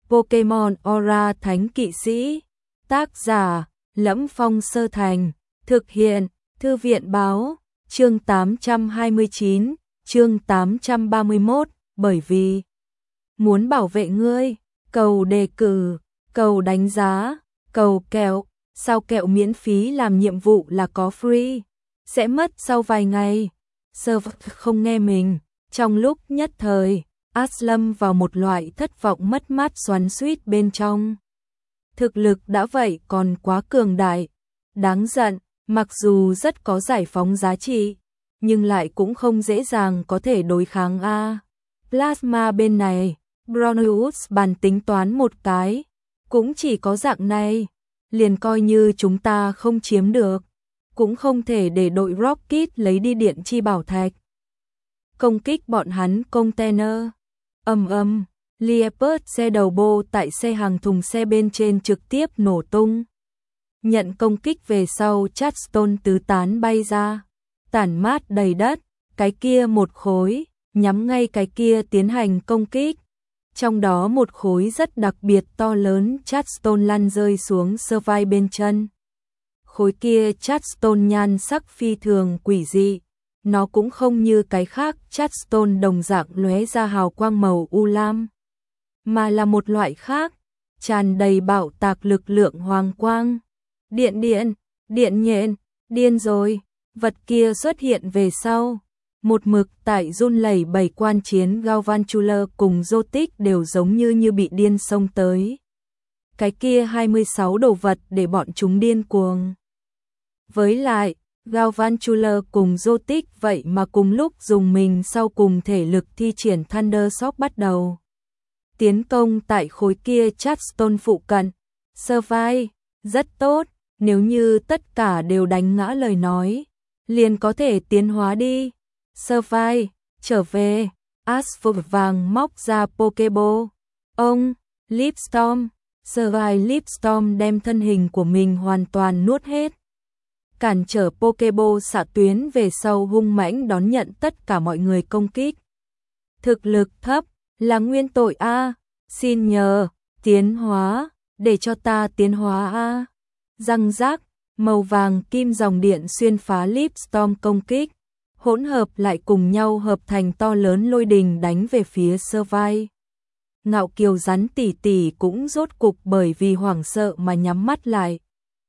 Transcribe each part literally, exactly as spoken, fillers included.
Pokemon Aura Thánh Kỵ Sĩ. Tác giả: Lẫm Phong Sơ Thành. Thực hiện: Thư viện báo. Chương tám trăm hai mươi chín, chương tám trăm ba mươi mốt, bởi vì muốn bảo vệ ngươi, cầu đề cử, cầu đánh giá, cầu kẹo, sao kẹo miễn phí làm nhiệm vụ là có free, sẽ mất sau vài ngày. Server không nghe mình, trong lúc nhất thời, Aslam vào một loại thất vọng mất mát xoắn xuýt bên trong. Thực lực đã vậy còn quá cường đại, đáng giận, mặc dù rất có giải phóng giá trị, nhưng lại cũng không dễ dàng có thể đối kháng a. Plasma bên này, Bronneus bàn tính toán một cái, cũng chỉ có dạng này, liền coi như chúng ta không chiếm được, cũng không thể để đội Rocket lấy đi điện chi bảo thạch. Công kích bọn hắn container. Ầm ầm, Leopard xe đầu bô tại xe hàng thùng xe bên trên trực tiếp nổ tung. Nhận công kích về sau, Charleston tứ tán bay ra, tản mát đầy đất, cái kia một khối, nhắm ngay cái kia tiến hành công kích. Trong đó một khối rất đặc biệt to lớn, Charleston lăn rơi xuống sơ vai bên chân. Khối kia Charleston nhan sắc phi thường quỷ dị, nó cũng không như cái khác Charleston đồng dạng lóe ra hào quang màu u lam, mà là một loại khác, tràn đầy bạo tạc lực lượng hoàng quang. Điện điện, điện nhện, điên rồi, vật kia xuất hiện về sau. Một mực tại run lẩy bẩy quan chiến Galvantula cùng Zotic đều giống như như bị điên xông tới. Cái kia hai mươi sáu đồ vật để bọn chúng điên cuồng. Với lại, Galvantula cùng Zotic vậy mà cùng lúc dùng mình sau cùng thể lực thi triển Thunder Shock bắt đầu tiến công tại khối kia Charleston phụ cận. Survive, rất tốt, nếu như tất cả đều đánh ngã lời nói, liền có thể tiến hóa đi. Survive, trở về, Ash vội vàng móc ra Pokeball. Ông, Lipstorm, Survive Lipstorm đem thân hình của mình hoàn toàn nuốt hết. Cản trở Pokeball xạ tuyến về sau hung mãnh đón nhận tất cả mọi người công kích. Thực lực thấp, là nguyên tội a, xin nhờ, tiến hóa, để cho ta tiến hóa a. Răng rác, màu vàng kim dòng điện xuyên phá Lipstorm công kích, hỗn hợp lại cùng nhau hợp thành to lớn lôi đình đánh về phía Survive. Ngạo Kiều rắn tỷ tỷ cũng rốt cục bởi vì hoảng sợ mà nhắm mắt lại.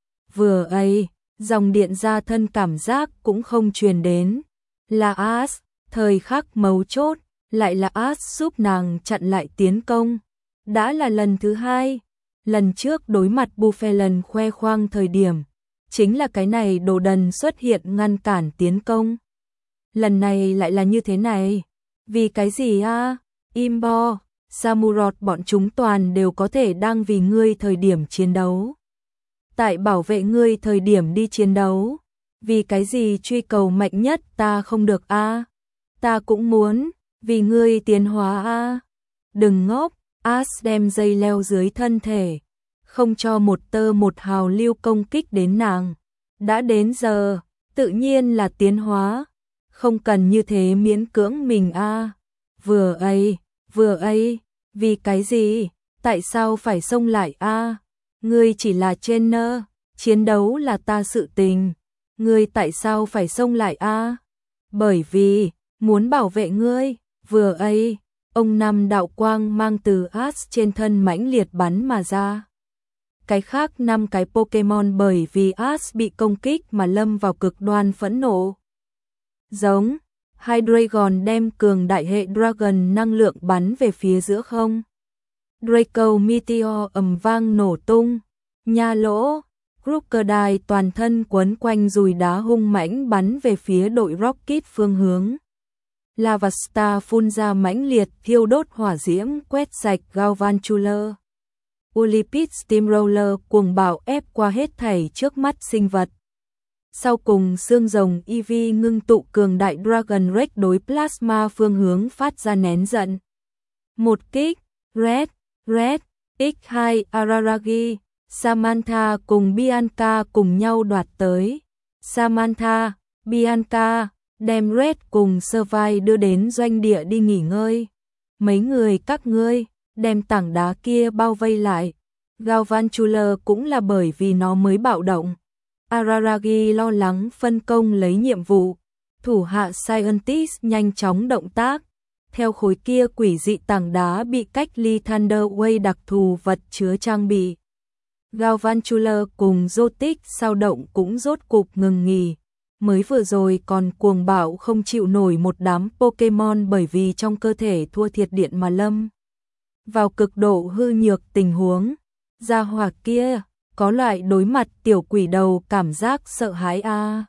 Vừa ấy, dòng điện ra thân cảm giác cũng không truyền đến. Là Ash, thời khắc mấu chốt, lại là Ash giúp nàng chặn lại tiến công. Đã là lần thứ hai, lần trước đối mặt Buffelen khoe khoang thời điểm, chính là cái này đồ đần xuất hiện ngăn cản tiến công. Lần này lại là như thế này, vì cái gì a? Imbo, Samurott bọn chúng toàn đều có thể đang vì ngươi thời điểm chiến đấu. Tại bảo vệ ngươi thời điểm đi chiến đấu, vì cái gì truy cầu mạnh nhất ta không được a? Ta cũng muốn, vì ngươi tiến hóa a. Đừng ngốc, Ash đem dây leo dưới thân thể, không cho một tơ một hào lưu công kích đến nàng. Đã đến giờ, tự nhiên là tiến hóa, không cần như thế miễn cưỡng mình a. Vừa ấy, vừa ấy, vì cái gì, tại sao phải xông lại a? Ngươi chỉ là trainer, chiến đấu là ta sự tình, ngươi tại sao phải xông lại a? Bởi vì, muốn bảo vệ ngươi. Vừa ấy, ông năm đạo quang mang từ Ash trên thân mãnh liệt bắn mà ra. Cái khác năm cái Pokemon bởi vì Ash bị công kích mà lâm vào cực đoan phẫn nộ. Giống, Hydreigon đem cường đại hệ Dragon năng lượng bắn về phía giữa không. Draco Meteor ầm vang nổ tung, nha lỗ, Crocodile toàn thân quấn quanh dùi đá hung mãnh bắn về phía đội Rocket phương hướng. Lava Star phun ra mãnh liệt thiêu đốt hỏa diễm quét sạch Galvantula. Olipid Steamroller cuồng bạo ép qua hết thảy trước mắt sinh vật. Sau cùng xương rồng Eevee ngưng tụ cường đại Dragon Rex đối Plasma phương hướng phát ra nén giận. Một kích, Red, Red, ích hai Araragi, Samantha cùng Bianca cùng nhau đoạt tới. Samantha, Bianca, đem Red cùng Survive đưa đến doanh địa đi nghỉ ngơi. Mấy người các ngươi, đem tảng đá kia bao vây lại. Galvantula cũng là bởi vì nó mới bạo động. Araragi lo lắng phân công lấy nhiệm vụ, thủ hạ Scientist nhanh chóng động tác. Theo khối kia quỷ dị tảng đá bị cách ly Thunderwave đặc thù vật chứa trang bị. Galvantula cùng Zotic sao động cũng rốt cục ngừng nghỉ. Mới vừa rồi còn cuồng bạo không chịu nổi một đám Pokemon bởi vì trong cơ thể thua thiệt điện mà lâm vào cực độ hư nhược tình huống. Gia hỏa kia có loại đối mặt tiểu quỷ đầu cảm giác sợ hãi a. À.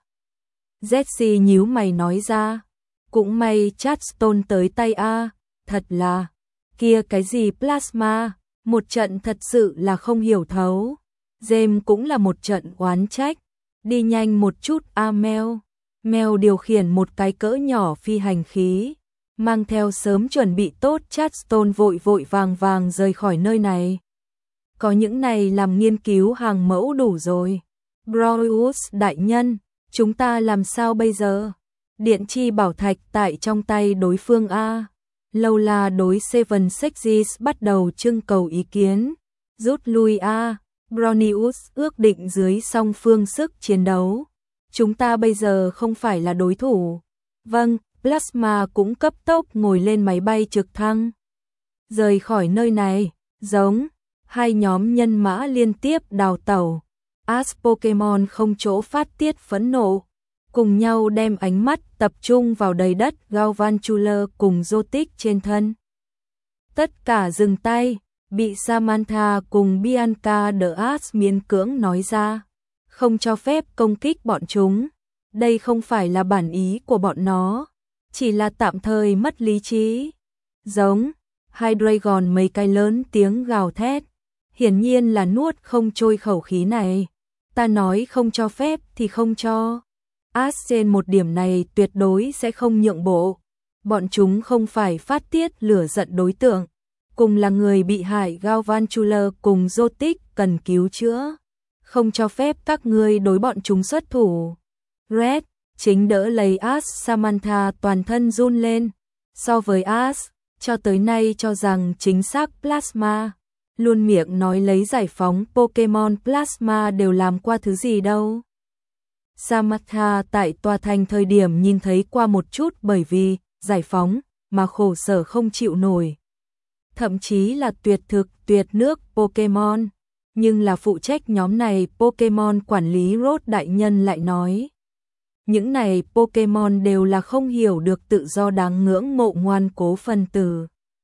Jessie nhíu mày nói ra, cũng may Chatstone tới tay a, à. Thật là kia cái gì plasma, một trận thật sự là không hiểu thấu. James cũng là một trận oán trách. Đi nhanh một chút a à Mel. Mel điều khiển một cái cỡ nhỏ phi hành khí, mang theo sớm chuẩn bị tốt Chatstone vội vội vàng vàng rời khỏi nơi này. Có những này làm nghiên cứu hàng mẫu đủ rồi. Broyus đại nhân, chúng ta làm sao bây giờ? Điện chi bảo thạch tại trong tay đối phương a. Lâu là đối Seven Sexes bắt đầu trưng cầu ý kiến. Rút lui a. Bronius ước định dưới song phương sức chiến đấu. Chúng ta bây giờ không phải là đối thủ. Vâng, Plasma cũng cấp tốc ngồi lên máy bay trực thăng. Rời khỏi nơi này, giống, hai nhóm nhân mã liên tiếp đào tẩu. Ash Pokemon không chỗ phát tiết phẫn nộ. Cùng nhau đem ánh mắt tập trung vào đầy đất Galvantula cùng Zotic trên thân. Tất cả dừng tay. Bị Samantha cùng Bianca the Ash miễn cưỡng nói ra, không cho phép công kích bọn chúng. Đây không phải là bản ý của bọn nó, chỉ là tạm thời mất lý trí. Giống, Hydreigon mấy cái lớn tiếng gào thét, hiển nhiên là nuốt không trôi khẩu khí này. Ta nói không cho phép thì không cho. Ash trên một điểm này tuyệt đối sẽ không nhượng bộ. Bọn chúng không phải phát tiết lửa giận đối tượng. Cùng là người bị hại Galvantula cùng Zotic cần cứu chữa. Không cho phép các ngươi đối bọn chúng xuất thủ. Red, chính đỡ lấy Ash. Samantha toàn thân run lên. So với Ash, cho tới nay cho rằng chính xác Plasma. Luôn miệng nói lấy giải phóng Pokemon Plasma đều làm qua thứ gì đâu. Samantha tại tòa thành thời điểm nhìn thấy qua một chút bởi vì giải phóng mà khổ sở không chịu nổi. Thậm chí là tuyệt thực tuyệt nước Pokemon, nhưng là phụ trách nhóm này Pokemon quản lý Rốt đại nhân lại nói. Những này Pokemon đều là không hiểu được tự do đáng ngưỡng mộ ngoan cố phân tử.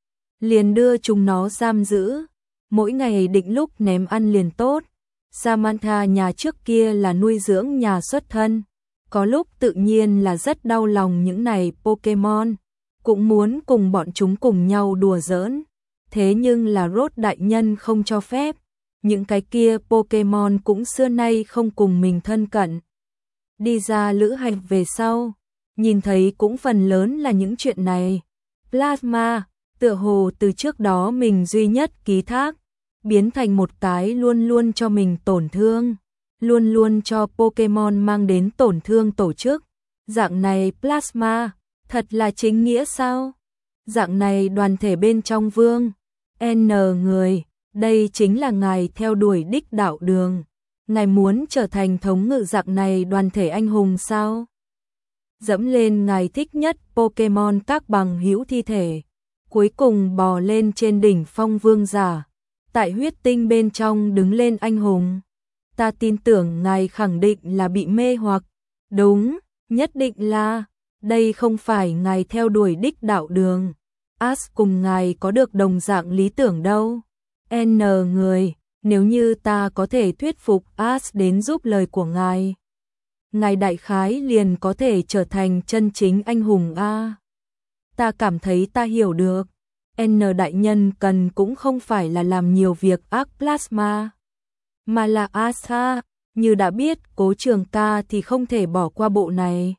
Liền đưa chúng nó giam giữ, mỗi ngày định lúc ném ăn liền tốt. Samantha nhà trước kia là nuôi dưỡng nhà xuất thân, có lúc tự nhiên là rất đau lòng những này Pokemon, cũng muốn cùng bọn chúng cùng nhau đùa giỡn. Thế nhưng là Rốt đại nhân không cho phép, những cái kia Pokemon cũng xưa nay không cùng mình thân cận. Đi ra lữ hành về sau, nhìn thấy cũng phần lớn là những chuyện này. Plasma, tựa hồ từ trước đó mình duy nhất ký thác, biến thành một cái luôn luôn cho mình tổn thương, luôn luôn cho Pokemon mang đến tổn thương tổ chức. Dạng này Plasma, thật là chính nghĩa sao? Dạng này đoàn thể bên trong vương, N người, đây chính là ngài theo đuổi đích đạo đường. Ngài muốn trở thành thống ngự dạng này đoàn thể anh hùng sao? Dẫm lên ngài thích nhất Pokemon các bằng hữu thi thể, cuối cùng bò lên trên đỉnh phong vương giả, tại huyết tinh bên trong đứng lên anh hùng. Ta tin tưởng ngài khẳng định là bị mê hoặc. Đúng, nhất định là, đây không phải ngài theo đuổi đích đạo đường. Ash cùng ngài có được đồng dạng lý tưởng đâu. N người, nếu như ta có thể thuyết phục Ash đến giúp lời của ngài, ngài đại khái liền có thể trở thành chân chính anh hùng a. Ta cảm thấy ta hiểu được. N đại nhân cần cũng không phải là làm nhiều việc ác Plasma, mà là Asa, như đã biết Cố Trường Ca thì không thể bỏ qua bộ này.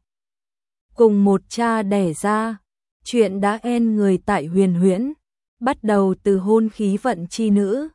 Cùng một cha đẻ ra, chuyện đã en người tại huyền huyễn, bắt đầu từ hôn khí vận chi nữ,